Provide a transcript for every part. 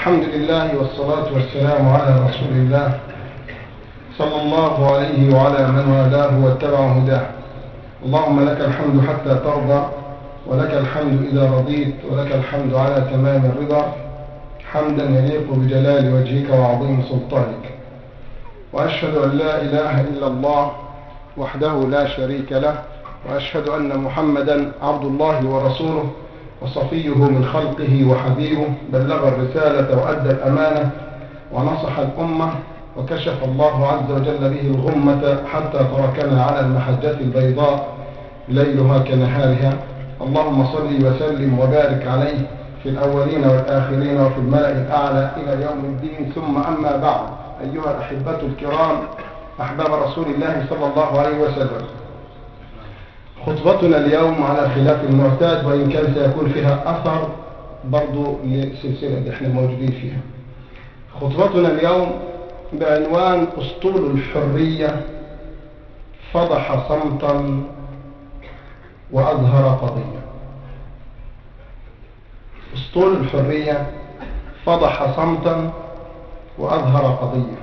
الحمد لله والصلاة والسلام على رسول الله صلى الله عليه وعلى من والاه واتبع هداه. اللهم لك الحمد حتى ترضى، ولك الحمد إذا رضيت، ولك الحمد على تمام الرضا، حمدا يليق بجلال وجهك وعظيم سلطانك. وأشهد أن لا إله إلا الله وحده لا شريك له، وأشهد أن محمدا عبد الله ورسوله وصفيه من خلقه وحبيبه، بلغ الرسالة وأدى الأمانة ونصح الأمة، وكشف الله عز وجل به الغمة حتى تركنا على المحجة البيضاء ليلها كنهارها. اللهم صل وسلم وبارك عليه في الأولين والآخرين وفي الملأ الأعلى إلى يوم الدين. ثم أما بعد، أيها الأحبة الكرام، أحباب رسول الله صلى الله عليه وسلم، خطبتنا اليوم على خلاف المعتاد، وإن كان سيكون فيها أثر برضو للسلسلة اللي احنا موجودين فيها. خطبتنا اليوم بعنوان أسطول الحرية فضح صمتا وأظهر قضية. أسطول الحرية فضح صمتا وأظهر قضية.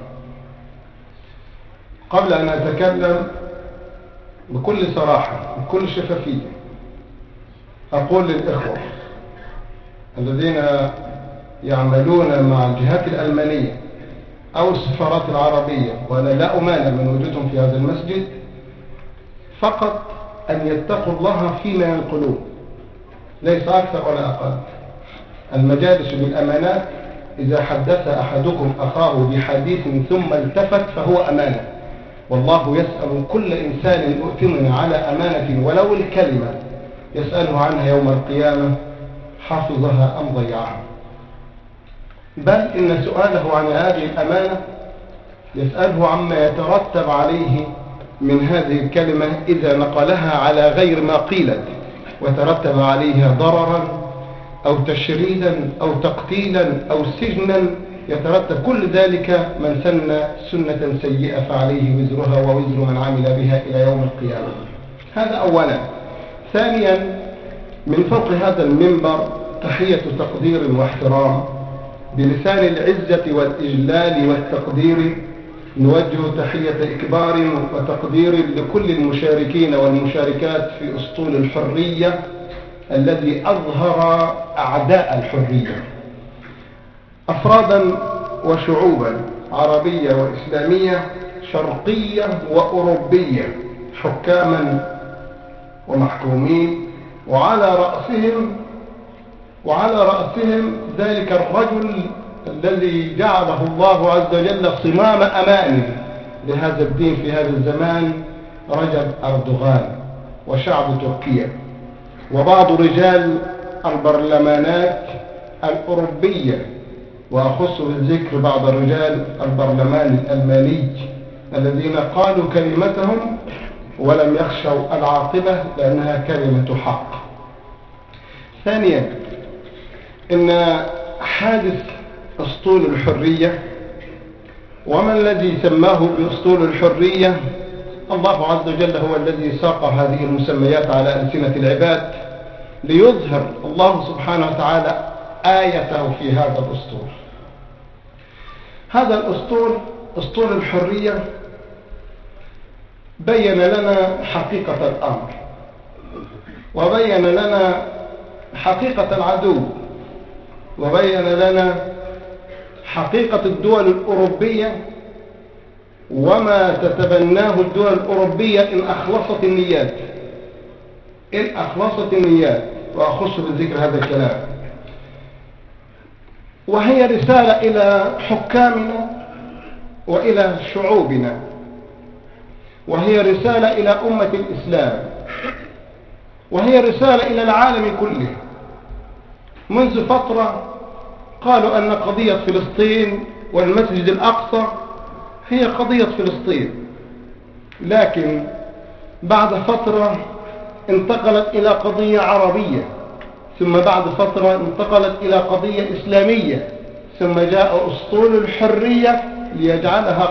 قبل أن أتكلم بكل صراحة بكل شفافية، أقول للإخوة الذين يعملون مع الجهات الألمانية أو السفارات العربية، وأنا لا أمانع من وجودهم في هذا المسجد، فقط أن يتقوا الله فيما ينقلون، ليس أكثر ولا أقل. المجالس بالأمانات، إذا حدث أحدكم أخاه بحديث ثم التفت فهو أمانة، والله يسأل كل إنسان أؤتمن على أمانة ولو الكلمة يسأله عنها يوم القيامة حفظها أم ضيعها. بل إن سؤاله عن هذه الأمانة يسأله عما يترتب عليه من هذه الكلمة إذا نقلها على غير ما قيلت وترتب عليها ضررا أو تشريدا أو تقتيلا أو سجنا، يترتب كل ذلك من سن سنة سيئة فعليه وزرها ووزر من عمل بها إلى يوم القيامة. هذا أولا. ثانيا، من فوق هذا المنبر تحية تقدير واحترام بلسان العزة والإجلال والتقدير، نوجه تحية إكبار وتقدير لكل المشاركين والمشاركات في أسطول الحرية الذي أظهر أعداء الحرية، أفرادا وشعوبا عربية وإسلامية، شرقية وأوروبية، حكاما ومحكومين، وعلى رأسهم ذلك الرجل الذي جعله الله عز وجل صمام أمان لهذا الدين في هذا الزمان، رجب أردوغان وشعب تركيا، وبعض رجال البرلمانات الأوروبية، وأخص بالذكر بعض رجال البرلمان الألماني الذين قالوا كلمتهم ولم يخشوا العاقبة لأنها كلمة حق. ثانيا، إن حادث أسطول الحرية، وما الذي سماه بأسطول الحرية؟ الله عز وجل هو الذي ساق هذه المسميات على ألسنة العباد ليظهر الله سبحانه وتعالى آيته في هذا الأسطول. هذا الأسطول، أسطول الحرية، بين لنا حقيقة الأمر، وبين لنا حقيقة العدو، وبين لنا حقيقة الدول الأوروبية وما تتبناه الدول الأوروبية إن أخلصت النيات، وأخص بالذكر هذا الكلام. وهي رسالة إلى حكامنا وإلى شعوبنا، وهي رسالة إلى أمة الإسلام، وهي رسالة إلى العالم كله. منذ فترة قالوا أن قضية فلسطين والمسجد الأقصى هي قضية فلسطين، لكن بعد فترة انتقلت إلى قضية عربية، ثم بعد فترة انتقلت إلى قضية إسلامية، ثم جاء أسطول الحرية ليجعلها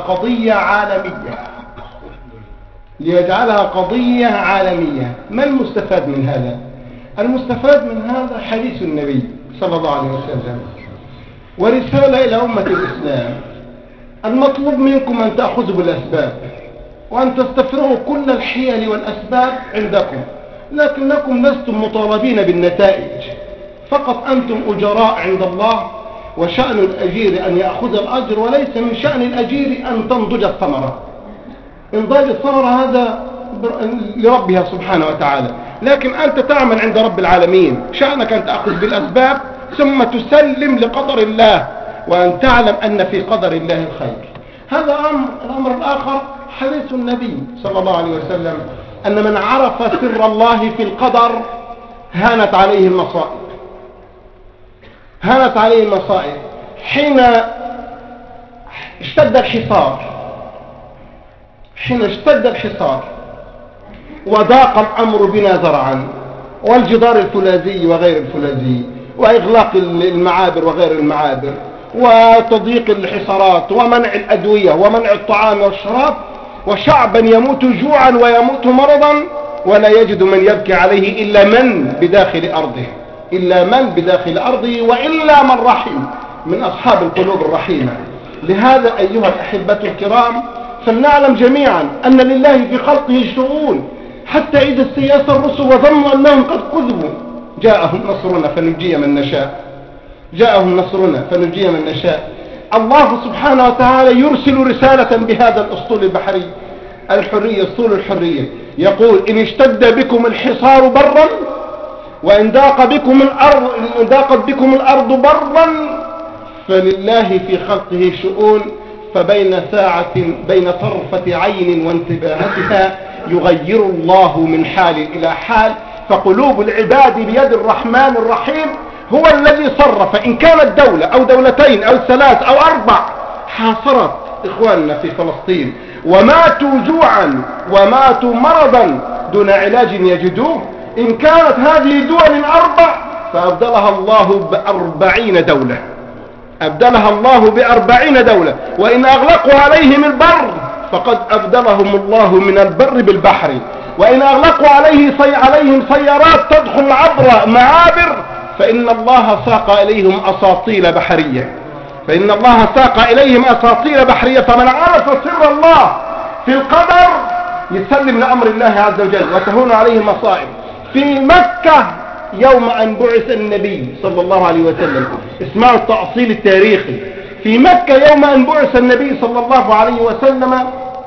قضية عالمية. ما المستفاد من هذا؟ المستفاد من هذا حديث النبي صلى الله عليه وسلم، ورسالة إلى أمة الإسلام. المطلوب منكم أن تأخذوا بالأسباب وأن تستفرغوا كل الحيل والأسباب عندكم، لكنكم لستم مطالبين بالنتائج، فقط أنتم أجراء عند الله، وشأن الأجير أن يأخذ الأجر، وليس من شأن الأجير أن تنضج الثمرة. إنضاج الثمرة هذا لربها سبحانه وتعالى، لكن أنت تعمل عند رب العالمين، شأنك أن تأخذ بالأسباب ثم تسلم لقدر الله، وأن تعلم أن في قدر الله الخير. هذا الأمر الآخر حديث النبي صلى الله عليه وسلم أن من عرف سر الله في القدر هانت عليه المصائب. هانت عليه المصائب حين اشتد الحصار وضاق الأمر بنا زرعا، والجدار الفولاذي وغير الفولاذي، وإغلاق المعابر وغير المعابر، وتضييق الحصارات، ومنع الأدوية، ومنع الطعام والشراب، وشعبا يموت جوعا ويموت مرضا ولا يجد من يبكي عليه إلا من بداخل أرضه وإلا من رحم من أصحاب القلوب الرحيمة. لهذا أيها الأحبة الكرام فلنعلم جميعا أن لله في خلقه شؤون، حتى إذا استيأس الرسل وظنوا أنهم قد كذبوا جاءهم نصرنا فنجي من نشاء. الله سبحانه وتعالى يرسل رسالة بهذا الأسطول البحري الحرية، أسطول الحرية، يقول: إن اشتد بكم الحصار برا، وإن ضاقت بكم الأرض برا، فلله في خلقه شؤون، فبين طرفة عين وانتباهتها يغير الله من حال إلى حال. فقلوب العباد بيد الرحمن الرحيم هو الذي صرف، إن كانت دولة أو دولتين أو ثلاث أو أربع حاصرت إخواننا في فلسطين وماتوا جوعا وماتوا مرضا دون علاج يجدوه، إن كانت هذه دول أربع فأبدلها الله ب40 دولة، وإن أغلقوا عليهم البر فقد أبدلهم الله من البر بالبحر، وإن أغلقوا عليهم سيارات تدخل عبر معابر فإن الله ساق إليهم أساطيل بحرية. فمن عرف سر الله في القدر يسلم لأمر الله عز وجل وتهون عليه المصائب. في مكة يوم أن بعث النبي صلى الله عليه وسلم، اسمعوا التأصيل التاريخي، في مكة يوم أن بعث النبي صلى الله عليه وسلم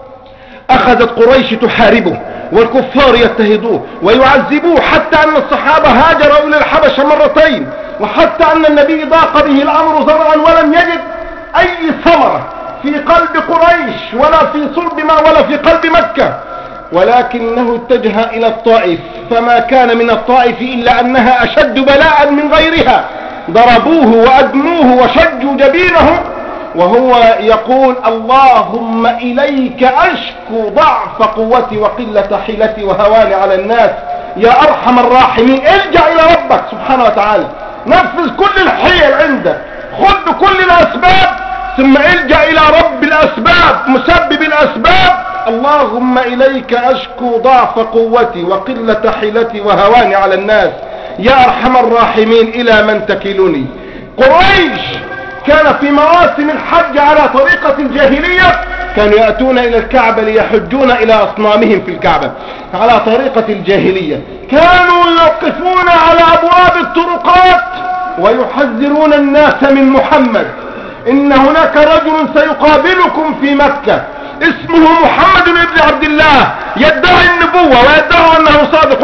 أخذت قريش تحاربه والكفار يضطهدوه ويعذبوه، حتى أن الصحابة هاجروا إلى الحبشة مرتين، وحتى أن النبي ضاق به الأمر زرعا ولم يجد أي ثمرة في قلب قريش ولا في صلب ولا في قلب مكة، ولكنه اتجه إلى الطائف، فما كان من الطائف إلا أنها أشد بلاء من غيرها، ضربوه وأدموه وشجوا جبينه وهو يقول: اللهم إليك أشكو ضعف قوتي وقلة حيلتي وهواني على الناس يا أرحم الراحمين. الجأ إلى ربك سبحانه وتعالى، نفذ كل الحيل عندك، خذ بكل الأسباب، ثم الجأ إلى رب الأسباب مسبب الأسباب. اللهم إليك أشكو ضعف قوتي وقلة حيلتي وهواني على الناس يا أرحم الراحمين، إلى من تكلني. قريش كان في مواسم الحج على طريقة الجاهلية، كانوا يأتون إلى الكعبة ليحجون إلى أصنامهم في الكعبة على طريقة الجاهلية، كانوا يوقفون على أبواب الطرقات ويحذرون الناس من محمد، إن هناك رجل سيقابلكم في مكة اسمه محمد بن عبد الله، يدعي النبوة ويدعي أنه صادق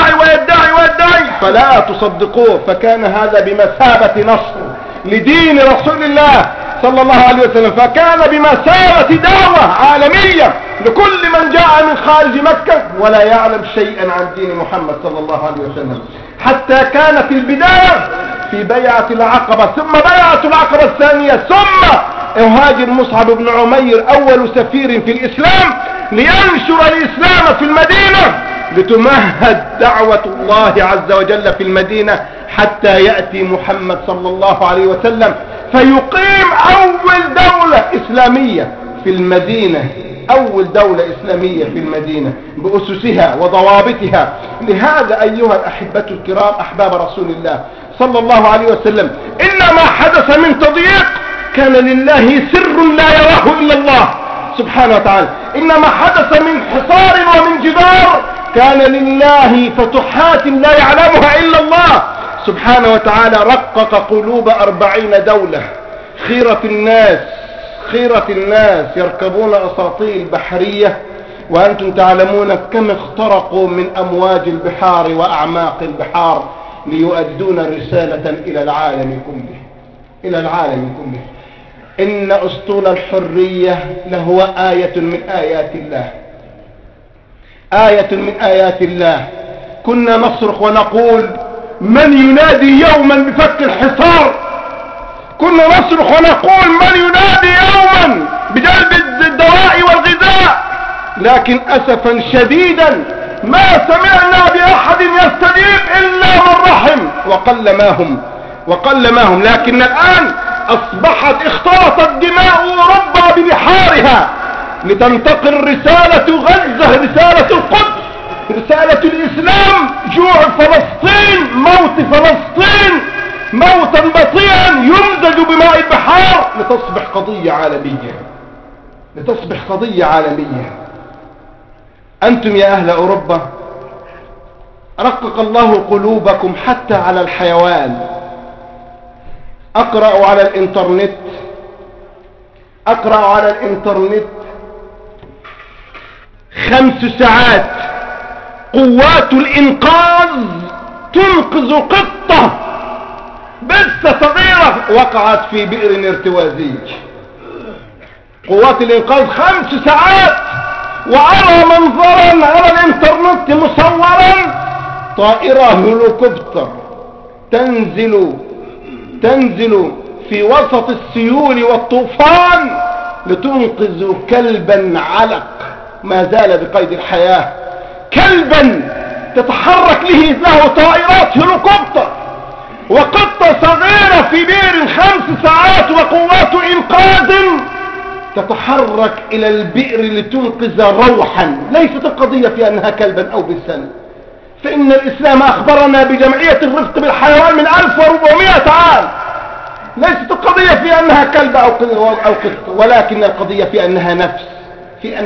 ويدعي فلا تصدقوه. فكان هذا بمثابة نصر لدين رسول الله صلى الله عليه وسلم، فكان بمثابة دعوة عالمية لكل من جاء من خارج مكة ولا يعلم شيئا عن دين محمد صلى الله عليه وسلم، حتى كانت البداية في بيعة العقبة، ثم بيعة العقبة الثانية، ثم يهاجر مصعب بن عمير أول سفير في الإسلام لينشر الإسلام في المدينة، لتمهد دعوة الله عز وجل في المدينة حتى يأتي محمد صلى الله عليه وسلم فيقيم أول دولة إسلامية في المدينة، أول دولة إسلامية في المدينة بأسسها وضوابطها. لهذا أيها الأحبة الكرام أحباب رسول الله صلى الله عليه وسلم: إن ما حدث من تضييق كان لله سر لا يراه إلا الله سبحانه وتعالى. إن ما حدث من حصار ومن جدار كان لله فتوحات لا يعلمها إلا الله سبحانه وتعالى. رقق قلوب 40 دولة، خيرة الناس يركبون أساطيل بحرية، وأنتم تعلمون كم اخترقوا من أمواج البحار وأعماق البحار ليؤدون رسالة إلى العالم كله. إن أسطول الحرية لهو آية من آيات الله. كنا نصرخ ونقول: من ينادي يوما بفك الحصار؟ كنا نصرخ ونقول: من ينادي يوما بجلب الدواء والغذاء؟ لكن أسفا شديدا ما سمعنا بأحد يستجيب إلا من رحم، وقل ما هم. لكن الآن أصبحت اختلطت دماء أوروبا ببحارها لتنتقل رسالة غزة، رسالة القدس، رسالة الإسلام، جوع فلسطين، موت فلسطين موتا بطيئا يمزج بماء البحار لتصبح قضية عالمية. أنتم يا أهل أوروبا رقق الله قلوبكم حتى على الحيوان. أقرأ على الإنترنت 5 ساعات قوات الإنقاذ تنقذ قطة بسة صغيرة وقعت في بئر ارتوازي. قوات الإنقاذ 5 ساعات، وأرى منظرا على الإنترنت مصورا: طائرة هليكوبتر تنزل في وسط السيول والطوفان لتنقذ كلبا علق ما زال بقيد الحياة، كلبا تتحرك له طائرات هليكوبتر، وقطة صغيرة في بئر 5 ساعات وقوات إنقاذ تتحرك إلى البئر لتنقذ روحا. ليست القضية في أنها كلبا أو بسا، فإن الإسلام أخبرنا بجمعية الرفق بالحيوان من 1400 عام. ليست القضية في أنها كلب أو قطة، ولكن القضية في أنها نفس، في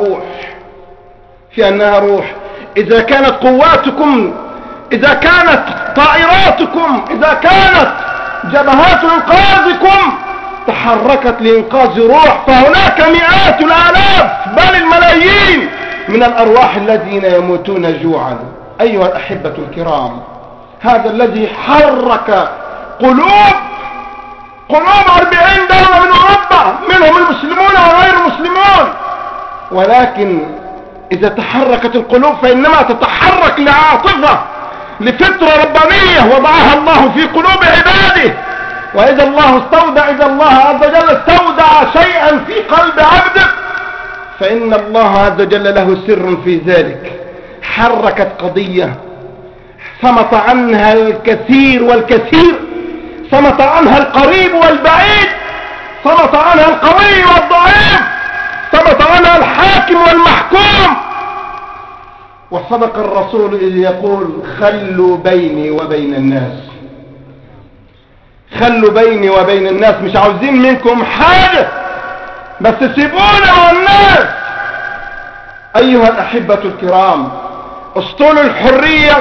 أنها روح. إذا كانت قواتكم، إذا كانت طائراتكم، إذا كانت جبهات إنقاذكم تحركت لإنقاذ روح، فهناك مئات الآلاف بل الملايين من الأرواح الذين يموتون جوعا. أيها الأحبة الكرام، هذا الذي حرك قلوب 40 دولة من أوروبا، منهم المسلمون وغير المسلمون. ولكن إذا تحركت القلوب فإنما تتحرك لعاطفة، لفطرة ربانية وضعها الله في قلوب عباده. وإذا الله عز وجل استودع شيئا في قلب عبده فإن الله عز وجل له سر في ذلك. حركت قضية صمت عنها الكثير، صمت عنها القريب والبعيد، صمت عنها القوي والضعيف، صمت عنها الحاكم والمحكوم. وصدق الرسول إذ يقول: خلوا بيني وبين الناس، مش عاوزين منكم حاجة، بس سيبونا والناس. أيها الأحبة الكرام، أسطول الحرية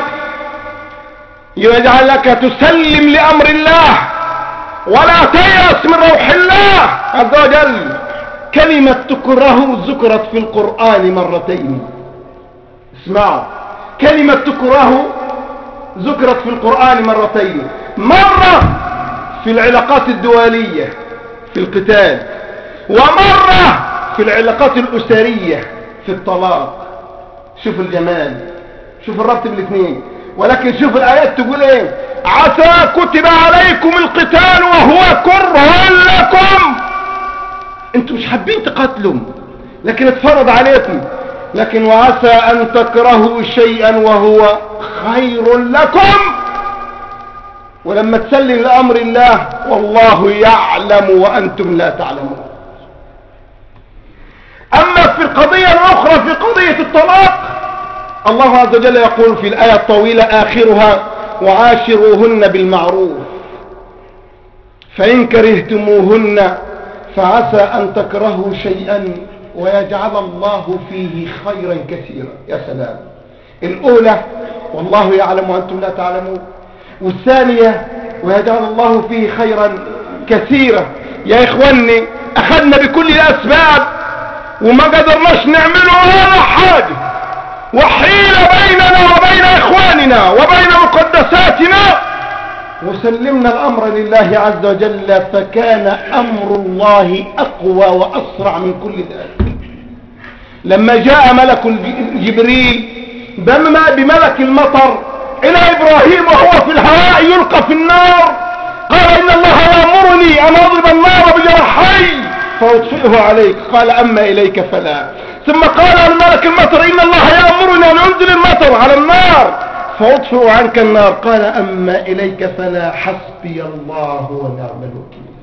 يجعلك تسلم لأمر الله ولا تيأس من روح الله عز وجل. كلمة تكره ذكرت في القرآن مرتين. اسمعوا، كلمة تكره ذكرت في القرآن مرتين، مرة في العلاقات الدولية في القتال، ومرة في العلاقات الأسرية في الطلاق. شوف الجمال، شوف الربط بالاثنين. ولكن شوف الآيات تقول ايه: عسى كتب عليكم القتال وهو كره لكم. انتم مش حابين تقاتلوا لكن اتفرض عليكم. لكن وعسى ان تكرهوا شيئا وهو خير لكم. ولما تسلم لأمر الله والله يعلم وأنتم لا تعلمون. أما في القضية الأخرى، في قضية الطلاق، الله عز وجل يقول في الآية الطويلة آخرها: وعاشروهن بالمعروف فإن كرهتموهن فعسى أن تكرهوا شيئا ويجعل الله فيه خيرا كثيرا. يا سلام. الأولى والله يعلم وأنتم لا تعلمون، والثانية ويجعل الله فيه خيرا كثيرا. يا إخواني أخذنا بكل الأسباب وما قدرناش نعمله ولا حاجة، وحيل بيننا وبين إخواننا وبين مقدساتنا، وسلمنا الأمر لله عز وجل، فكان أمر الله أقوى وأسرع من كل ذلك. لما جاء ملك جبريل بملك المطر إلى إبراهيم وهو في الهواء يلقى في النار، قال إن الله يأمرني أن أضرب النار بجرحي فأطفئه عليك، قال أما إليك فلا. ثم قال الملك المطر إن الله يأمرني أن أنزل المطر على النار فأطفئ عنك النار، قال أما إليك فلا، حسبي الله ونعم الوكيل.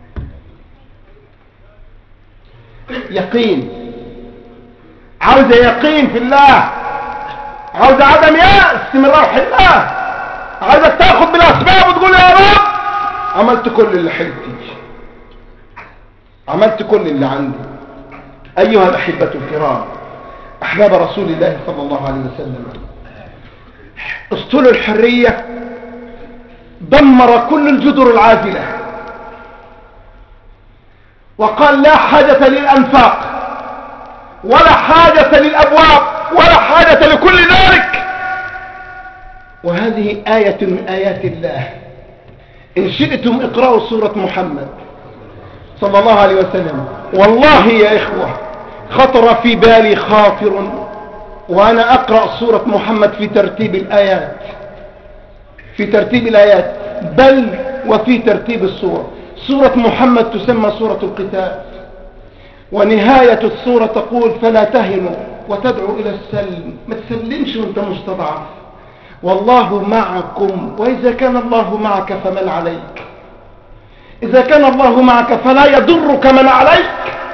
يقين، عاوز يقين في الله، عاوز عدم يأس من روح الله، عاوزك تاخذ بالأسباب وتقول يا رب عملت كل اللي حيلتي، عملت كل اللي عندي. أيها الأحبة الكرام، أحباب رسول الله صلى الله عليه وسلم، اسطول الحرية دمر كل الجدر العازلة وقال لا حاجة للأنفاق ولا حاجة للأبواب ولا حاجة لكل ذلك. وهذه آية من آيات الله. إن شئتم اقرأوا سورة محمد صلى الله عليه وسلم. والله يا إخوة خطر في بالي خاطر وأنا أقرأ سورة محمد في ترتيب الآيات، في ترتيب الآيات بل وفي ترتيب السورة. سورة محمد تسمى سورة القتال، ونهاية السورة تقول فلا تهنوا وتدعوا إلى السلم، ما تسلمش وانت مستضعف، والله معكم، وإذا كان الله معك فمن عليك، إذا كان الله معك فلا يضرك من عليك،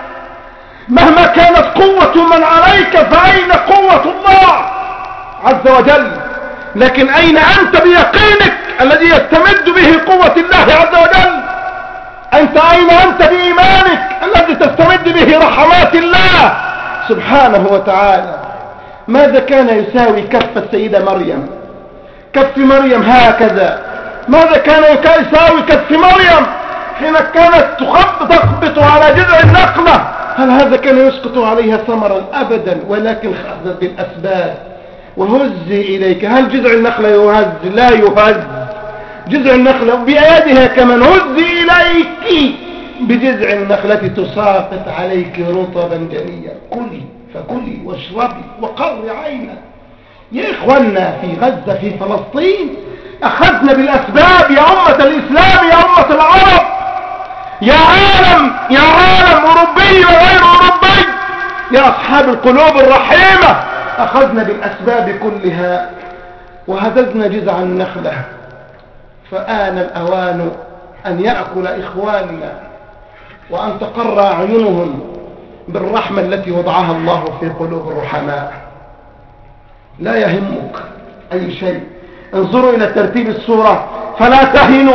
مهما كانت قوة من عليك فأين قوة الله عز وجل؟ لكن أين أنت بيقينك الذي يستمد به قوة الله عز وجل؟ أين أنت بإيمانك الذي تستمد به رحمات الله سبحانه وتعالى؟ ماذا كان يساوي كف السيدة مريم؟ كف مريم هكذا. ماذا كان يساوي كف مريم حين كانت تخبط على جذع النخلة؟ هل هذا كان يسقط عليها ثمرا؟ أبدا، ولكن خذت بالأسباب. وهزي إليك، هل جذع النخلة يهز؟ لا يهز. جذع النخلة بيدها كمان، هزي إليك بجذع النخلة تساقط عليك رطبا جنيا، كلي فكلي واشربي وقري عينا. يا إخوانا في غزة في فلسطين أخذنا بالأسباب يا أمة الإسلام، يا أمة العرب، يا عالم أوروبي وغير أوروبي، يا أصحاب القلوب الرحيمة، أخذنا بالأسباب كلها وهززنا جذع النخلة. فآن الأوان أن يأكل إخواننا وأن تقر أعينهم بالرحمة التي وضعها الله في قلوب الرحماء. لا يهمك أي شيء، انظروا إلى ترتيب السورة، فلا تهنوا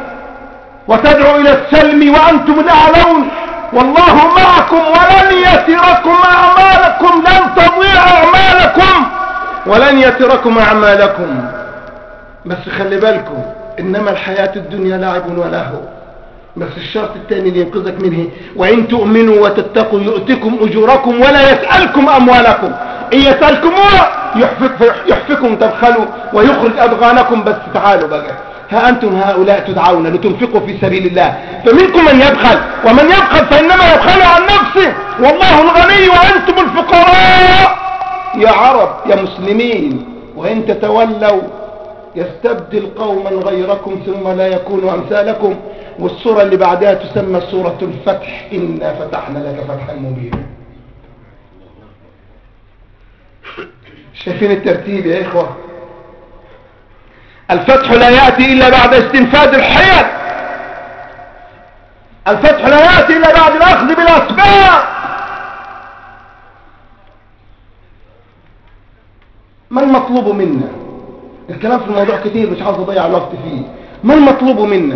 وتدعوا إلى السلم وأنتم الأعلون والله معكم ولن يتركم أعمالكم، لن تضيع أعمالكم ولن يتركم أعمالكم. بس خلي بالكم، إنما الحياة الدنيا لعب ولهو. بس الشرط الثاني اللي ينقذك منه، وإن تؤمنوا وتتقوا يؤتكم أجوركم ولا يسألكم أموالكم، إن يسألكموها يحفكم تبخلوا ويخرج أضغانكم. بس تعالوا بقى، ها أنتم هؤلاء تدعون لتنفقوا في سبيل الله، فمنكم من يبخل، ومن يبخل فإنما يبخل عن نفسه والله الغني وأنتم الفقراء. يا عرب يا مسلمين، وإن تتولوا يستبدل قوما غيركم ثم لا يكونوا أمثالكم. والسورة اللي بعدها تسمى سورة الفتح، إنا فتحنا لك فتحا مبينا. شايفين الترتيب يا إخوة؟ الفتح لا يأتي إلا بعد استنفاذ الحيل، الفتح لا يأتي إلا بعد الأخذ بالأسباب. ما المطلوب منا؟ الكلام في الموضوع كتير مش عاوز اضيع الوقت فيه. ما المطلوب منا؟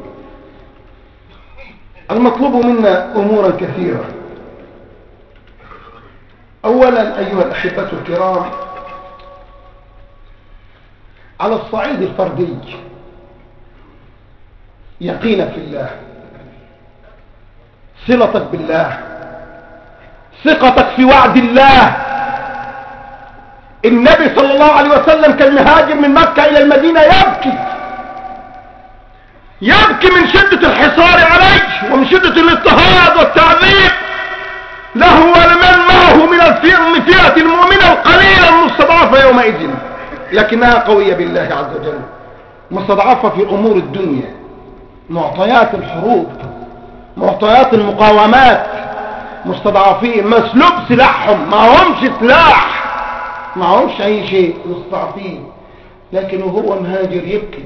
المطلوب منا امورا كثيرة. اولا ايها الاحبة الكرام، على الصعيد الفردي يقينك في الله، صلتك بالله، ثقتك في وعد الله. النبي صلى الله عليه وسلم كان مهاجر من مكة إلى المدينة يبكي من شدة الحصار عليه ومن شدة الاضطهاد والتعذيب له ولمن معه من الفئة المؤمنة القليلة المستضعفة يومئذ، لكنها قوية بالله عز وجل، مستضعفة في أمور الدنيا، معطيات الحروب، معطيات المقاومات، مستضعفين، مسلوب سلاحهم، ما همش سلاح، ما همش أي شيء، مستضعفين، لكن وهو مهاجر يبكي.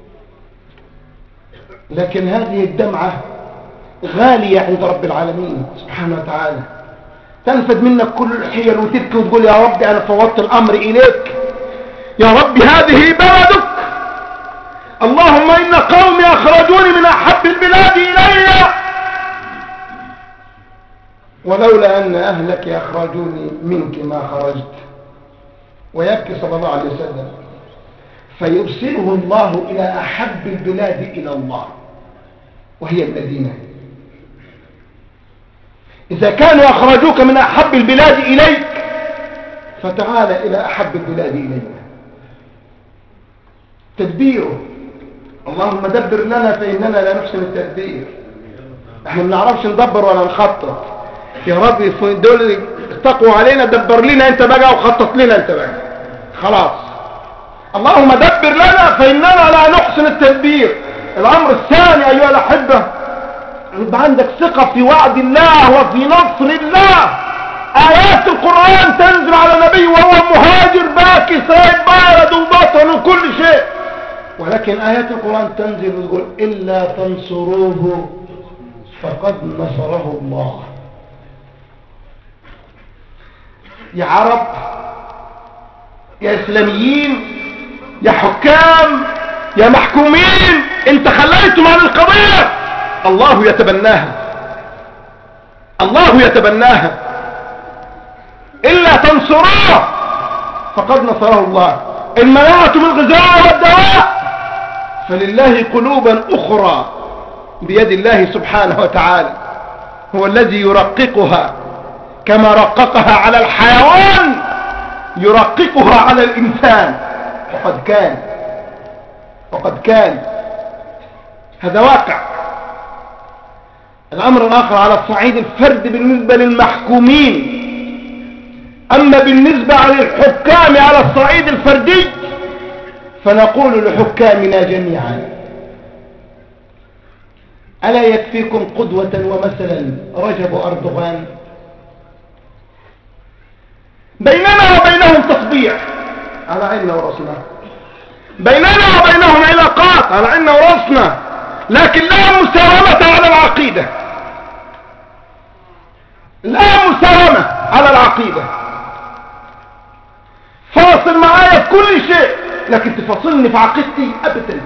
لكن هذه الدمعة غالية عند رب العالمين سبحانه وتعالى. تنفذ منك كل الحيل وتبكي وتقول يا رب أنا فوضت الأمر إليك، يا رب هذه بلدك، اللهم إن قومي أخرجوني من أحب البلاد إلي، ولولا أن أهلك أخرجوني منك ما خرجت. ويبكي صلى الله عليه وسلم، فيرسله الله إلى أحب البلاد إلى الله وهي المدينة. إذا كانوا أخرجوك من أحب البلاد إليك فتعال إلى أحب البلاد إلينا. تدبيره، اللهم دبر لنا فإننا لا نحسن التدبير. احنا ما بنعرفش ندبر ولا نخطط. يا رب دول استقوا علينا، دبر لنا انت بقى وخطط لنا انت بقى، خلاص. اللهم دبر لنا فإننا لا نحسن التدبير. الأمر الثاني أيها الأحبة، يبقى عندك ثقة في وعد الله وفي نصر الله. آيات القرآن تنزل على النبي وهو مهاجر باكي سايب بارد وبطن وكل شيء، ولكن آيات القرآن تنزل وتقول إلا تنصروه فقد نصره الله. يا عرب، يا إسلاميين، يا حكام، يا محكومين، انت خليتم عن القضية، الله يتبناها، الله يتبناها. إلا تنصروه فقد نصره الله. إن منعتم الغذاء والدواء فلله قلوبا أخرى بيد الله سبحانه وتعالى، هو الذي يرققها كما رققها على الحيوان يرققها على الإنسان. وقد كان هذا واقع. الأمر الآخر على الصعيد الفرد بالنسبة للمحكومين. أما بالنسبة للحكام على الصعيد الفردي فنقول لحكامنا جميعا ألا يكفيكم قدوة ومثلا رجب أردوغان؟ بيننا وبينهم تطبيع على عيننا ورأسنا، بيننا وبينهم علاقات على عيننا ورأسنا، لكن لا مساومة على العقيدة، لا مساومة على العقيدة. فاصل معايا في كل شيء، لكن تفاصلني في عقيدتي أبدا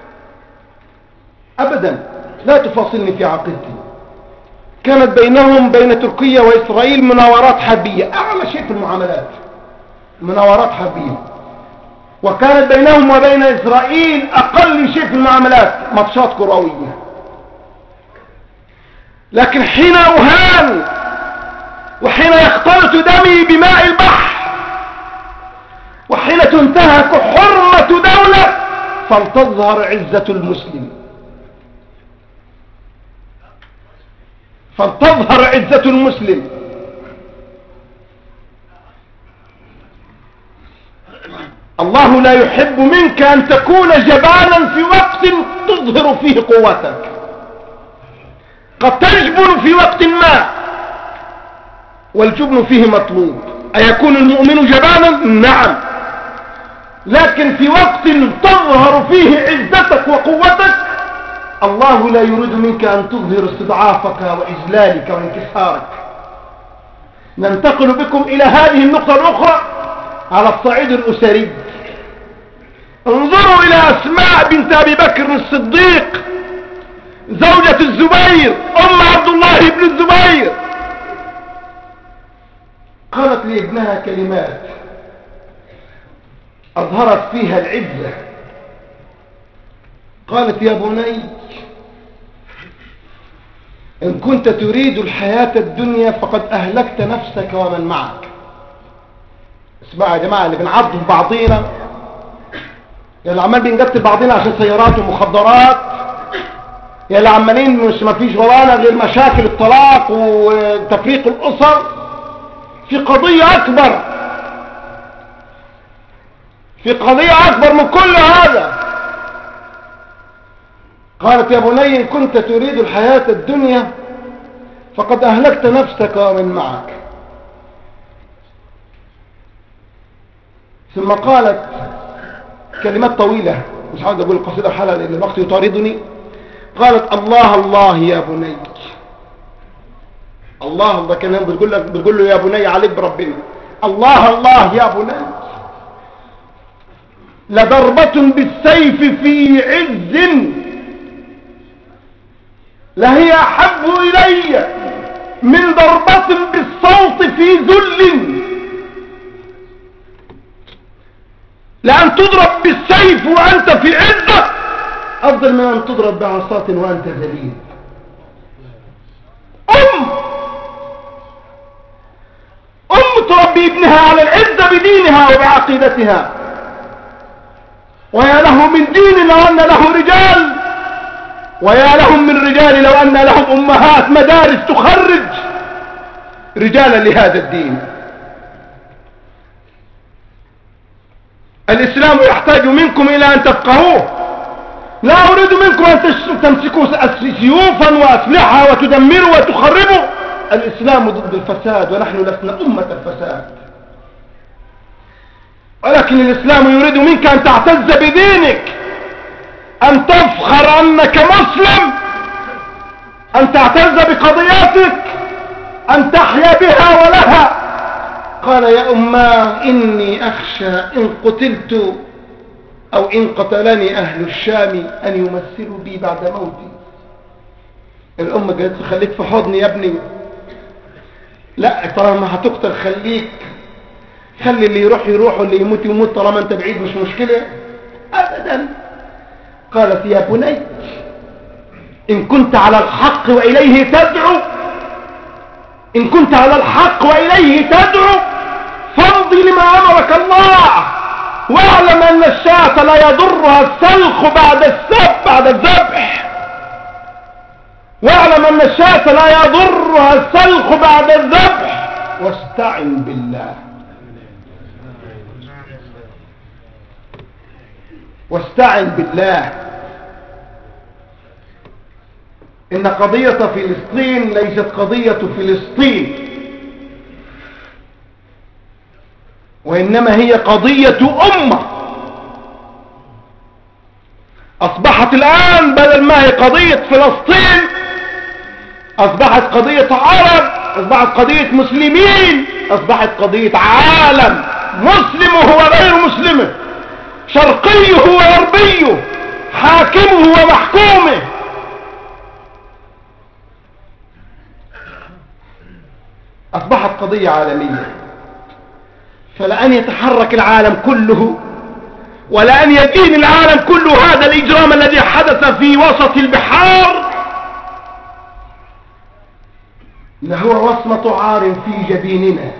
أبدا، لا تفاصلني في عقيدتي. كانت بينهم بين تركيا وإسرائيل مناورات حربية، أعلى شيء في المعاملات مناورات حربية. وكانت بينهم وبين إسرائيل أقل شيء في المعاملات ماتشات كروية. لكن حين أهان وحين يختلط دمي بماء البحر وحين تنتهك حرمة دولة فلتظهر عزة المسلم، فلتظهر عزة المسلم. الله لا يحب منك أن تكون جبانا في وقت تظهر فيه قوتك. قد تجبن في وقت ما والجبن فيه مطلوب. أيكون المؤمن جبانا؟ نعم، لكن في وقت تظهر فيه عزتك وقوتك الله لا يريد منك أن تظهر استضعافك وإذلالك وانكسارك. ننتقل بكم إلى هذه النقطة الأخرى على الصعيد الأسري. انظروا إلى أسماء بنت أبي بكر الصديق زوجة الزبير أم عبد الله بن الزبير. قالت لابنها كلمات أظهرت فيها العزة. قالت: يا بني، إن كنت تريد الحياة الدنيا فقد أهلكت نفسك ومن معك. اسمعوا يا جماعة، اللي بنعض في بعضينا، يا اللي عمال بنقتل بعضينا عشان سيارات ومخدرات، يا اللي عمالين مش مفيش ورانا غير مشاكل الطلاق وتفريق الأسر، في قضية أكبر، في قضية أكبر من كل هذا. قالت: يا بني، إن كنت تريد الحياة الدنيا فقد أهلكت نفسك ومن معك. ثم قالت كلمات طويلة، مش عاوز أقول القصيدة حالة لأن الوقت يطاردني. قالت: الله الله يا بني. الله ده كان بتقول له يا بني عليك بربنا. الله الله يا بني، لضربة بالسيف في عز لهي أحب إلي من ضربة بالصوت في ذل. لأن تضرب بالسيف وأنت في عزة أفضل من أن تضرب بعصاة وأنت ذليل. أم تربي ابنها على العزة بدينها وبعقيدتها. ويا له من دين لو أن له رجال، ويا لهم من رجال لو أن لهم أمهات مدارس تخرج رجالا لهذا الدين. الإسلام يحتاج منكم إلى أن تفقهوه. لا أريد منكم أن تمسكوا سيوفا وأسلحة وتدمروا وتخربوا. الإسلام ضد الفساد ونحن لسنا أمة الفساد، ولكن الإسلام يريد منك أن تعتز بدينك، أن تفخر أنك مسلم، أن تعتز بقضياتك، أن تحيا بها ولها. قال: يا أماه، إني أخشى إن قتلت أو إن قتلني أهل الشام أن يمثلوا بي بعد موتي. الأم قالت: خليك في حضني يا ابني. لا، طالما هتقتل خليك، خلي اللي يروح واللي يموت يموت، طالما انت بعيد مش مشكلة أبدا. قالت: يا بني، إن كنت على الحق وإليه تدعو، إن كنت على الحق وإليه تدعو فامضي لما أمرك الله، واعلم أن الشاة لا يضرها السلخ بعد الذبح، واعلم أن الشاة لا يضرها السلخ بعد الذبح، واستعن بالله، واستعن بالله. إن قضية فلسطين ليست قضية فلسطين، وإنما هي قضية أمة. أصبحت الآن بدل ما هي قضية فلسطين أصبحت قضية عرب، أصبحت قضية مسلمين، أصبحت قضية عالم، مسلمه وغير مسلمه، شرقيه وغربيه، حاكمه ومحكومه. أصبحت قضية عالمية. فلأن يتحرك العالم كله، ولأن يدين العالم كله هذا الإجرام الذي حدث في وسط البحار لهو وصمة عار في جبيننا.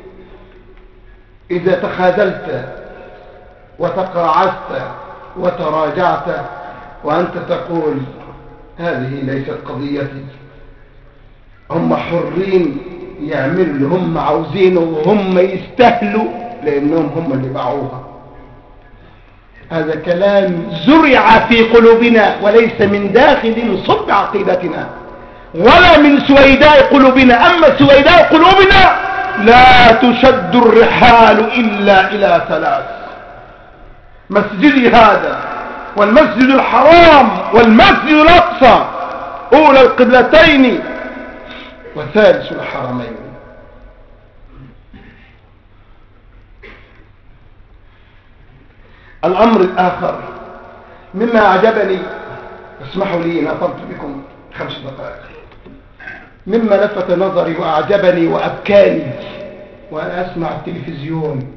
إذا تخاذلت وتقاعست وتراجعت وأنت تقول هذه ليست قضيتي، هم حرين يعملوا اللي هم عاوزينه وهم يستهلوا لأنهم هم اللي باعوها. هذا كلام زرع في قلوبنا وليس من داخل صلب عقيدتنا ولا من سويداء قلوبنا. أما سويداء قلوبنا لا تشد الرحال إلا إلى ثلاث: مسجدي هذا، والمسجد الحرام، والمسجد الأقصى، أولى القبلتين وثالث الحرمين. الأمر الآخر مما أعجبني، اسمحوا لي أن أطلت بكم 5 دقائق، مما لفت نظري وأعجبني وأبكاني وأنا أسمع التلفزيون،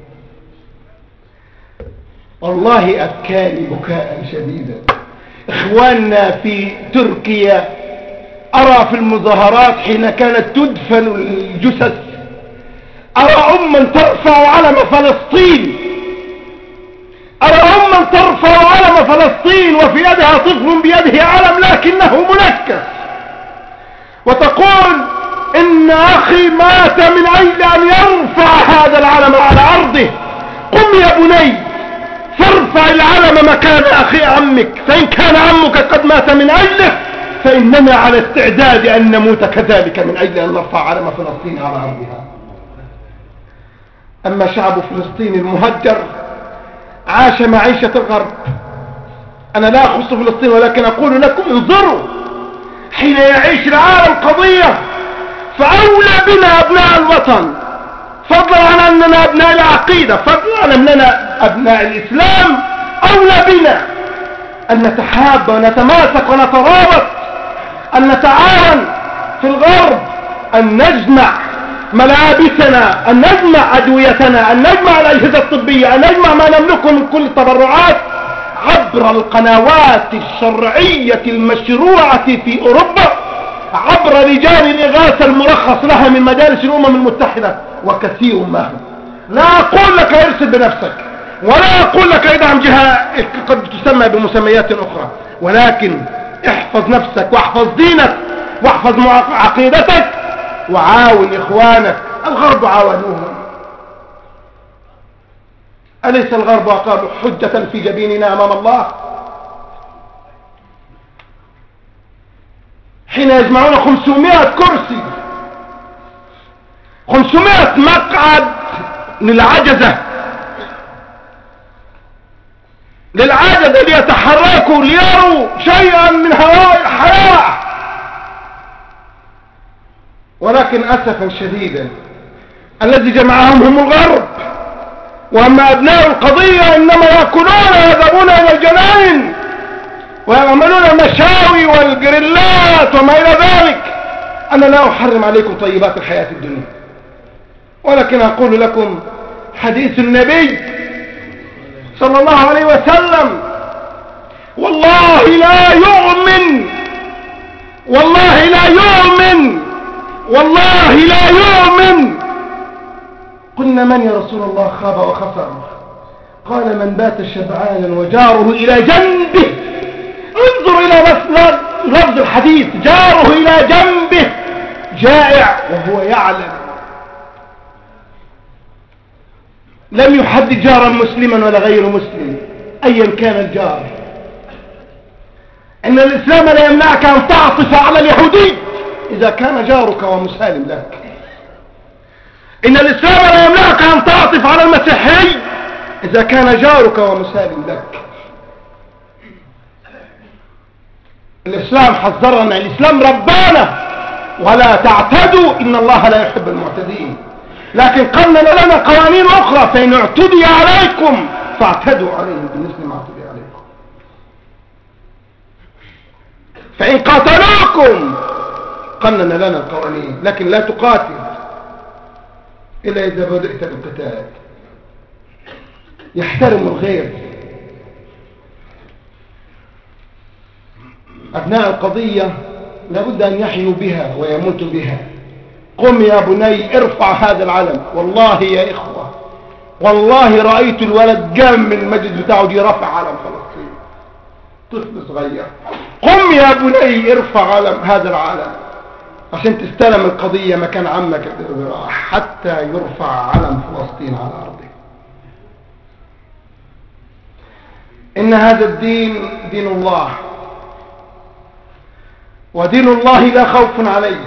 والله أبكاني بكاء شديدا. إخواننا في تركيا، أرى في المظاهرات حين كانت تدفن الجثث، أرى أما ترفع علم فلسطين، أرى أما ترفع علم فلسطين وفي يدها طفل بيده علم لكنه منكس، وتقول إن أخي مات من أجل أن يرفع هذا العلم على أرضه. قم يا بني فارفع العلم مكان أخي عمك، فإن كان عمك قد مات من أجله فإننا على استعداد أن نموت كذلك من أجل أن نرفع علم فلسطين على أرضها. أما شعب فلسطين المهجر عاش معيشة الغرب. أنا لا أخص فلسطين، ولكن أقول لكم انظروا، حين يعيش العالم قضية فأولى بنا أبناء الوطن، فضلا عن أننا أبناء العقيدة، فضلا عن أننا أبناء الإسلام، أولى بنا أن نتحاب ونتماسك ونترابط، أن نتعاون في الغرب، أن نجمع ملابسنا، أن نجمع أدويتنا، أن نجمع الأجهزة الطبية، أن نجمع ما نملكه من كل التبرعات عبر القنوات الشرعية المشروعة في أوروبا، عبر لجان الإغاثة المرخص لها من مجالس الأمم المتحدة وكثير ما هو. لا أقول لك ارسل بنفسك، ولا أقول لك ادعم جهة قد تسمى بمسميات أخرى، ولكن احفظ نفسك واحفظ دينك واحفظ عقيدتك وعاون إخوانك. الغرب عاونوهم، أليس الغرب أقاموا حجة في جبيننا أمام الله؟ حين يجمعون 500 كرسي، 500 مقعد للعجزة ليتحركوا ليروا شيئا من هواء الحياة، ولكن أسفا شديدا الذي جمعهم هم الغرب، وأما أبناء القضية إنما يأكلون ويذهبون إلى الجنائن ويعملون المشاوي والجريلات وما إلى ذلك. أنا لا أحرم عليكم طيبات الحياة الدنيا، ولكن أقول لكم حديث النبي صلى الله عليه وسلم: والله لا يؤمن، والله لا يؤمن، والله لا يؤمن. قلنا: من يا رسول الله؟ خاب وخسر. قال: من بات شبعانا وجاره إلى جنبه. انظر إلى لفظ الحديث: جاره إلى جنبه، جائع وهو يعلم. لم يحدد جارا مسلما ولا غير مسلم، أيا كان الجار. إن الإسلام لا يمنعك أن تعطف على اليهودي إذا كان جارك ومسالم لك. إن الإسلام لا يمنعك أن تعطف على المسيحي إذا كان جارك ومسالم لك. الإسلام حذرنا، الإسلام ربانا: ولا تعتدوا إن الله لا يحب المعتدين. لكن قلنا لنا قوانين أخرى: فإن اعتدي عليكم فاعتدوا عليهم بمثل ما اعتدي عليكم. فإن قاتلوكم قلنا لنا القوانين، لكن لا تقاتل إلا إذا بدأت بالقتال. يحترم الغير. أبناء القضية لابد أن يحيوا بها ويموتوا بها. قم يا بني ارفع هذا العلم. والله يا إخوة، والله رأيت الولد قام من المجلس بتاعه دي رفع علم فلسطين، طفل صغير. قم يا بني ارفع علم هذا العلم عشان تستلم القضية مكان عمك حتى يرفع علم فلسطين على أرضه. إن هذا الدين دين الله، ودين الله لا خوف عليه.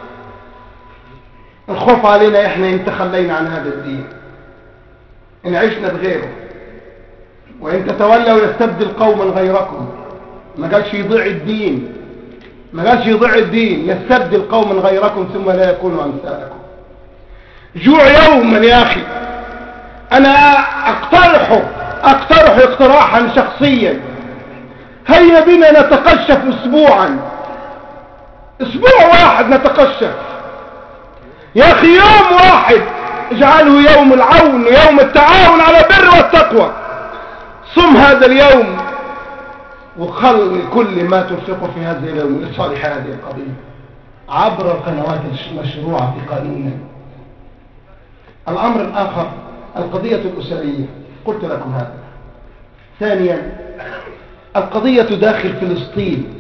الخوف علينا إحنا إن تخلينا عن هذا الدين، إن عشنا بغيره. وإن تتولوا يستبدل قوما غيركم. ما قالش يضيع الدين، ما قالش يضيع الدين، يستبدل قوما غيركم ثم لا يكونوا أمثالكم. جوع يوما يا أخي أنا أقترحه اقترح اقتراحا شخصيا، هيا بنا نتقشف اسبوعا، اسبوع واحد نتقشف يا اخي، يوم واحد اجعله يوم العون، يوم التعاون على البر والتقوى. صم هذا اليوم وخل كل ما تنفقه في هذا اليوم لصالح هذه القضية عبر القنوات المشروعة في قانوننا. الأمر الآخر القضية الأسرية، قلت لكم هذا. ثانيا القضية داخل فلسطين.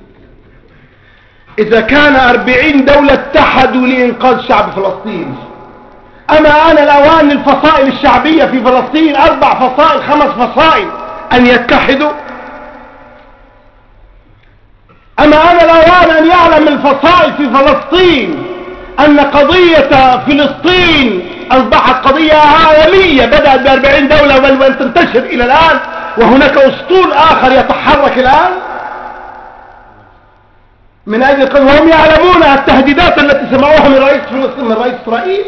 إذا كان 40 دولة اتحدوا لإنقاذ شعب فلسطين، أما آن الأوان للفصائل الشعبية في فلسطين، 4 فصائل 5 فصائل، أن يتحدوا؟ أما آن الأوان أن يعلم الفصائل في فلسطين أن قضية فلسطين أصبحت قضية عالمية، بدأت ب40 دولة بل تنتشر إلى الآن، وهناك أسطول آخر يتحرك الآن من أجل القضية، وهم يعلمون التهديدات التي سمعوها من رئيس فلسطين، من رئيس إسرائيل.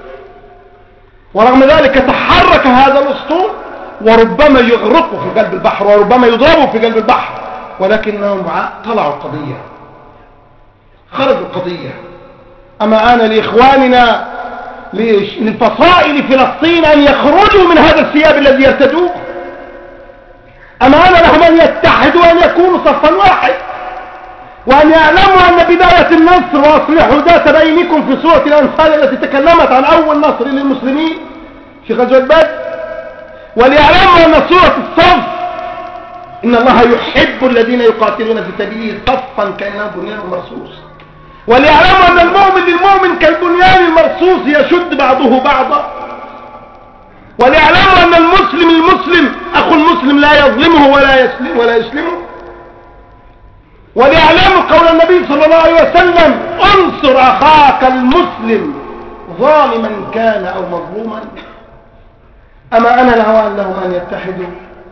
ورغم ذلك تحرك هذا الأسطول، وربما يغرقوا في قلب البحر، وربما يضربوا في قلب البحر، ولكنهم طلعوا القضية، خرجوا القضية. أما أنا لإخواننا للفصائل فلسطين أن يخرجوا من هذا الثياب الذي يرتدوه. أما أنا لهم أن يتحدوا، أن يكونوا صفا واحد، وأن يعلموا أن بداية النصر وأصلحوا ذات بينكم في سورة الأنفال التي تكلمت عن أول نصر للمسلمين في غزوة بدر، وليعلموا أن سورة الصف إن الله يحب الذين يقاتلون في سبيله صفا كأنهم بنيان مرصوص، وليعلموا أن المؤمن للمؤمن كالبنيان المرصوص يشد بعضه بعضا، وليعلموا أن المسلم المسلم أخو المسلم لا يظلمه ولا يسلمه، وليعلموا قول النبي صلى الله عليه وسلم انصر أخاك المسلم ظالما كان أو مظلوما. أما أنا الأوان لهم أن يتحدوا؟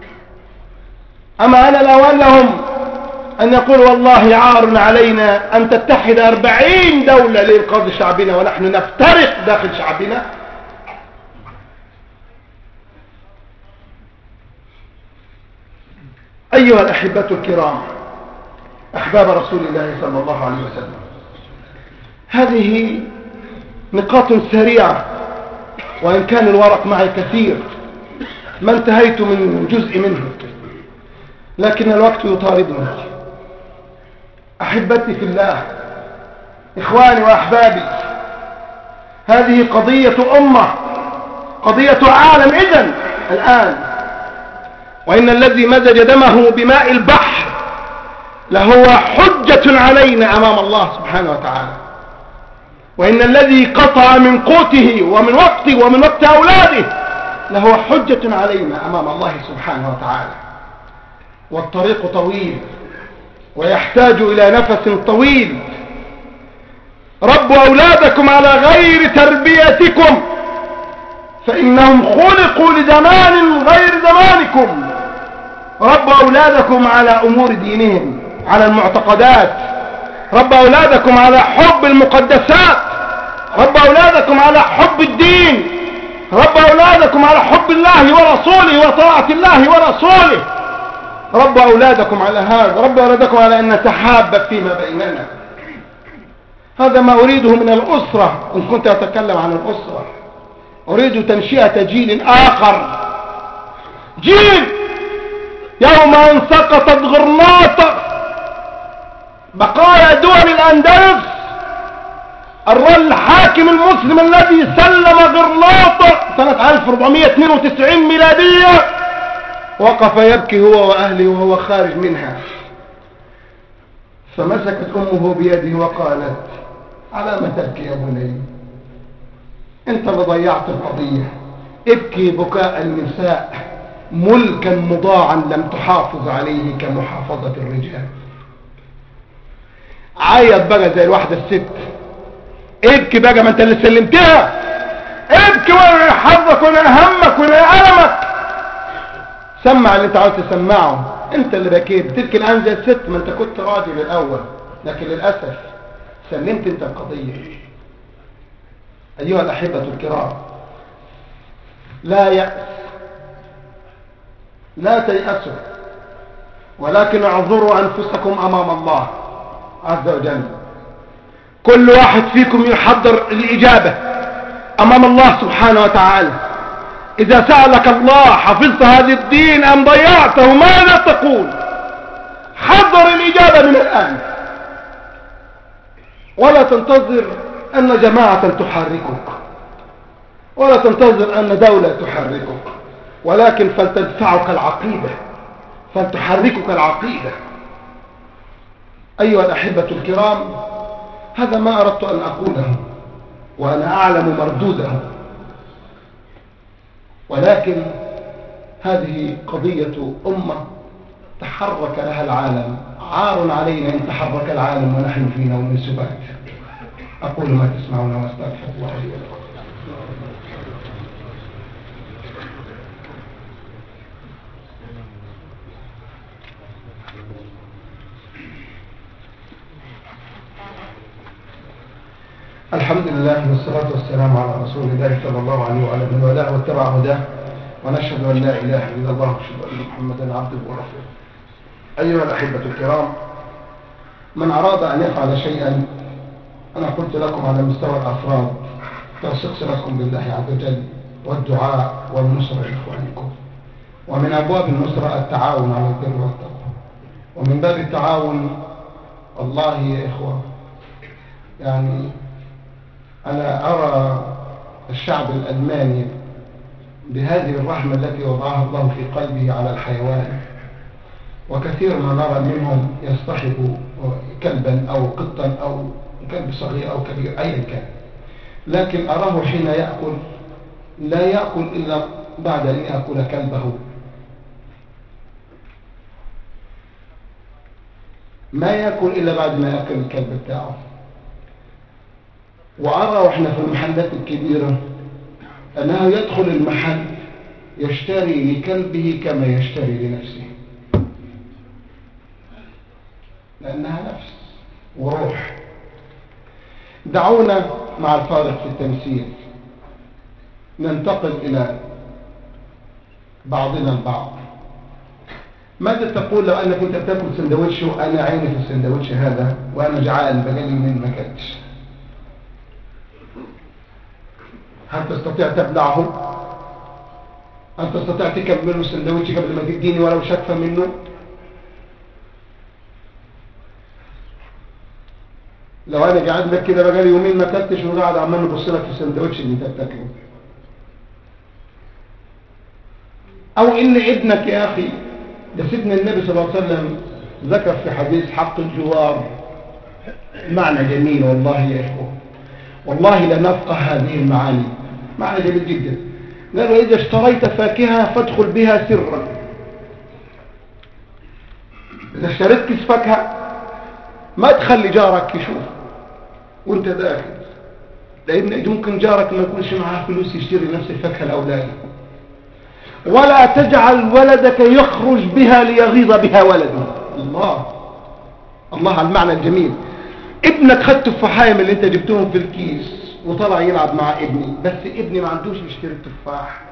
أما أنا الأوان لهم أن يقول والله عار علينا أن تتحد 40 دولة لإنقاذ شعبنا ونحن نفترق داخل شعبنا؟ أيها الأحبة الكرام، أحباب رسول الله صلى الله عليه وسلم، هذه نقاط سريعة، وإن كان الورق معي كثير ما انتهيت من جزء منه، لكن الوقت يطاردنا. أحبتي في الله، إخواني وأحبابي، هذه قضية أمة، قضية عالم إذن الآن. وإن الذي مزج دمه بماء البحر لهو حجة علينا أمام الله سبحانه وتعالى، وإن الذي قطع من قوته ومن وقته ومن وقت أولاده لهو حجة علينا أمام الله سبحانه وتعالى. والطريق طويل ويحتاج إلى نفس طويل. ربوا أولادكم على غير تربيتكم فإنهم خلقوا لزمان غير زمانكم. ربوا أولادكم على أمور دينهم، على المعتقدات. ربوا أولادكم على حب المقدسات. ربوا أولادكم على حب الدين. ربوا أولادكم على حب الله ورسوله وطاعة الله ورسوله. ربوا أولادكم على هذا. ربوا أولادكم على أن نتحابب فيما بيننا. هذا ما أريده من الأسرة. إن كنت أتكلم عن الأسرة أريد تنشئة جيل آخر، جيل يوم أن سقطت غرناطة بقايا دول الأندلس، الحاكم المسلم الذي سلم غرناطة سنة 1492 ميلادية وقف يبكي هو وأهله وهو خارج منها، فمسكت أمه بيده وقالت: على ما تبكي يا بني؟ انت ضيعت القضية. ابكي بكاء النساء، ملكا مضاعا لم تحافظ عليه كمحافظة الرجال. عيط بقى زي الواحدة الست، ابكي بقى، ما انت اللي سلمتها. ابكي ولا حظك ولا همك ولا ألمك. سمع اللي انت عاوز تسمعه. انت اللي بكيت، بتبكي الآن زي الست، ما انت كنت راضي بالأول، لكن للأسف سلمت انت القضية. أيها الأحبة الكرام، لا يأس لا تيأسوا، ولكن اعذروا أنفسكم أمام الله عز وجل. كل واحد فيكم يحضر الإجابة أمام الله سبحانه وتعالى. إذا سألك الله حفظت هذا الدين أم ضيعته ماذا تقول؟ حضر الإجابة من الآن، ولا تنتظر أن جماعة تحركك، ولا تنتظر أن دولة تحركك، ولكن فلتدفعك العقيدة، فلتحركك العقيدة. أيها الأحبة الكرام، هذا ما أردت أن أقوله وأنا أعلم مردوده، ولكن هذه قضية أمة تحرك لها العالم. عار علينا إن تحرك العالم ونحن في نوم سبات. أقول ما تسمعون واستغفر الله لي ولكم. الحمد لله والصلاة والسلام على رسول الله صلى الله عليه وعلى من والاه واتبع هداه، ونشهد أن لا إله إلا الله ونشهد أن محمدا عبده ورسوله. أيها الأحبة الكرام، من أراد أن يفعل شيئا، أنا قلت لكم على مستوى الأفراد توثيق صلتكم بالله عز وجل والدعاء والنصر لإخوانكم. ومن أبواب النصرة التعاون على البر والتقوى، ومن باب التعاون والله يا إخوة، يعني أنا أرى الشعب الألماني بهذه الرحمة التي وضعها الله في قلبه على الحيوان، وكثير ما نرى منهم يصطحب كلبا أو قطا أو كلب صغير أو كبير أيا كان، لكن أراه حين يأكل لا يأكل إلا بعد أن يأكل كلبه، ما يأكل إلا بعد ما يأكل الكلب بتاعه. وأرى وإحنا في المحلات الكبيرة أنه يدخل المحل يشتري لكلبه كما يشتري لنفسه، لأنها نفس وروح. دعونا مع الفارق في التمثيل ننتقل إلى بعضنا البعض. ماذا تقول لو أنك كنت تأكل سندوتش وأنا عيني في السندوتش هذا وأنا جعان بقالي من ما كنتش؟ هل تستطيع تبلعه؟ هل تستطيع تكمله السندوتش قبل ما تديني ولو شكفة منه؟ لو انا قاعد لك كده بقالي يومين ما اكلتش وقاعد عمال نبص لك في السندوتش اللي انت بتاكله، او ان ابنك يا اخي، ده سيدنا النبي صلى الله عليه وسلم ذكر في حديث حق الجوار معنى جميل والله يا اخوه، والله لا نفقه هذه المعاني، معنى جميل جدا. قال: واذا اشتريت فاكهه فادخل بها سرا. اذا اشتريت كيس فاكهه ما تخلي جارك يشوف وانت داخل، لان ممكن جارك ما يكونش معاه فلوس يشتري نفس الفاكهه لاولاده. ولا تجعل ولدك يخرج بها ليغيظ بها ولده. الله على المعنى الجميل. ابنك خد تفاحيه من اللي انت جبتهم في الكيس وطلع يلعب مع ابني، بس ابني ما عندوش يشتري التفاح،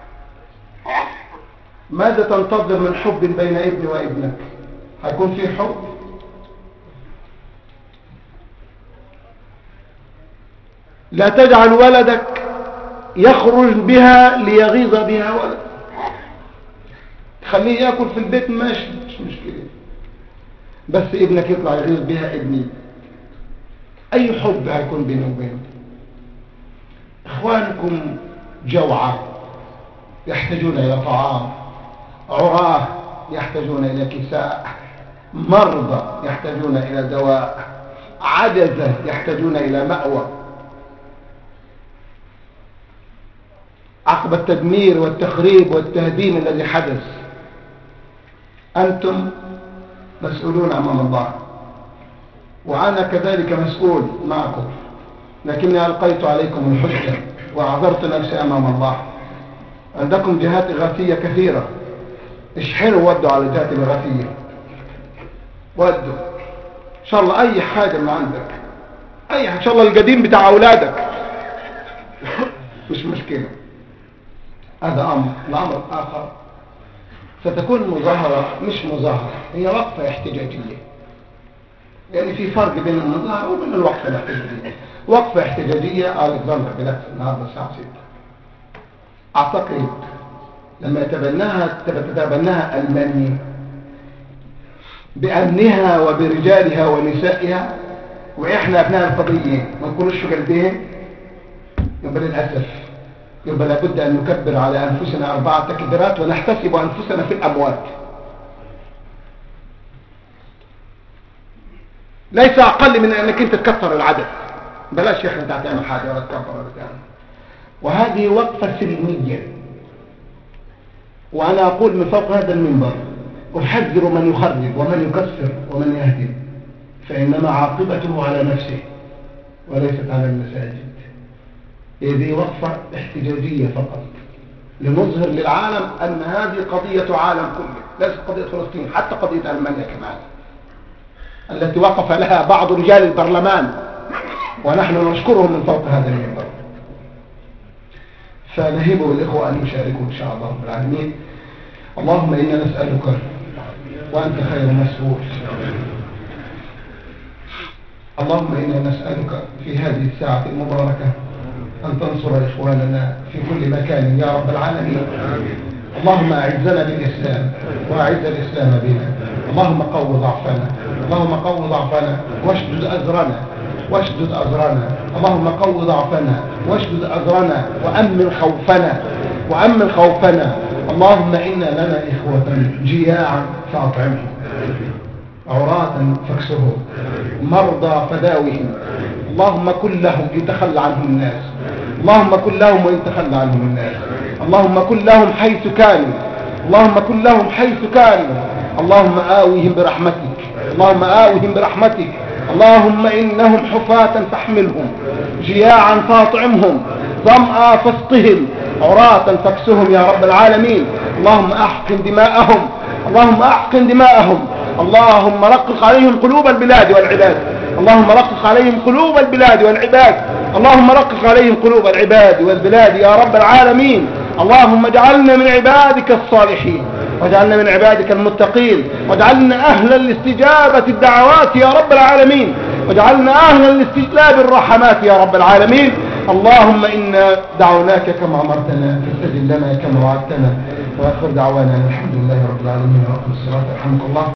ماذا تنتظر من حب بين ابني وابنك؟ هيكون في حب؟ لا تجعل ولدك يخرج بها ليغيظ بها ولد، خليه يأكل في البيت ماشي مش مشكلة، بس ابنك يطلع يغيظ بها ابني. أي حب هيكون بينه وبينه؟ إخوانكم جوعى يحتاجون إلى طعام، عراه يحتاجون إلى كساء، مرضى يحتاجون إلى دواء، عجزة يحتاجون إلى مأوى. عقب التدمير والتخريب والتهديم الذي حدث أنتم مسؤولون أمام الله، وأنا كذلك مسؤول معكم، لكني ألقيت عليكم الحجة وأعذرت نفسي أمام الله. عندكم جهات إغاثية كثيرة، اشحنوا ودوا على الجهات الإغاثية، ودوا إن شاء الله أي حاجة من عندك، أي إن شاء الله القديم بتاع أولادك مش مشكلة. هذا أمر. الأمر الآخر ستكون مظاهرة مش مظاهرة، هي وقفة احتجاجية. يعني في فرق بين المظاهرة وبين الوقفة الاحتجاجية. وقفة احتجاجية ألكسندر بلاتس النهارده الساعة 6. أعتقد لما تتبناها ألمانيا بأمنها وبرجالها ونسائها، وإحنا أبناء القضية ما نكونوش في قلبهم، يبقى للأسف يبقى لابد أن نكبر على أنفسنا 4 تكبيرات ونحتسب أنفسنا في الأموات. ليس أقل من أنك أنت تكثر العدد، بلاش يا أخي أنت تعمل حاجة ولا تكبر ولا تعمل. وهذه وقفة سلمية، وأنا أقول من فوق هذا المنبر أحذر من يخرب ومن يكسر ومن يهدم، فإنما عاقبته على نفسه وليست على المساجد. هذه وقفة احتجاجية فقط لنظهر للعالم أن هذه قضية عالم كله، ليست قضية فلسطين، حتى قضية ألمانيا كمان التي وقف لها بعض رجال البرلمان، ونحن نشكرهم من فوق هذا المنبر. فنهبوا الإخوة أن يشاركوا إن شاء الله رب العالمين. اللهم إنا نسألك وأنت خير مسؤول، اللهم إنا نسألك في هذه الساعة المباركة أن تنصر إخواننا في كل مكان يا رب العالمين. اللهم أعزنا بالإسلام وأعز الإسلام بنا. اللهم قو ضعفنا، اللهم قو ضعفنا واشدد أزرنا، واشدد أزرنا. اللهم قو ضعفنا واشدد أزرنا وأمن خوفنا، وأمن خوفنا. اللهم إنا لنا إخوة جياعا فأطعمهم، عراة فاكسهم، مرضى فداوهم. اللهم كن لهم يتخلى عنهم الناس، اللهم كن لهم ويتخلى عنهم الناس. اللهم كن لهم حيث كانوا، اللهم كن لهم حيث كانوا. اللهم آوهم برحمتك، اللهم آوهم برحمتك. اللهم إنهم حفاة فاحملهم، جياعا فاطعمهم، ظمأ فاسقهم، عراة فاكسهم يا رب العالمين. اللهم أحقن دماءهم، اللهم أحقن دماءهم. اللهم رقق عليهم قلوب البلاد والعباد، اللهم رقق عليهم قلوب البلاد والعباد، اللهم رقق عليهم قلوب العباد والبلاد يا رب العالمين. اللهم اجعلنا من عبادك الصالحين، واجعلنا من عبادك المتقين، واجعلنا أهلا لاستجابة الدعوات يا رب العالمين، واجعلنا أهلا لاستجلاب الرحمات يا رب العالمين. اللهم إنا دعوناك كما أمرتنا فاستجب لنا كما وعدتنا، وآخر دعوانا الحمد لله رب العالمين. وأقم الصلاة. رحمك الله.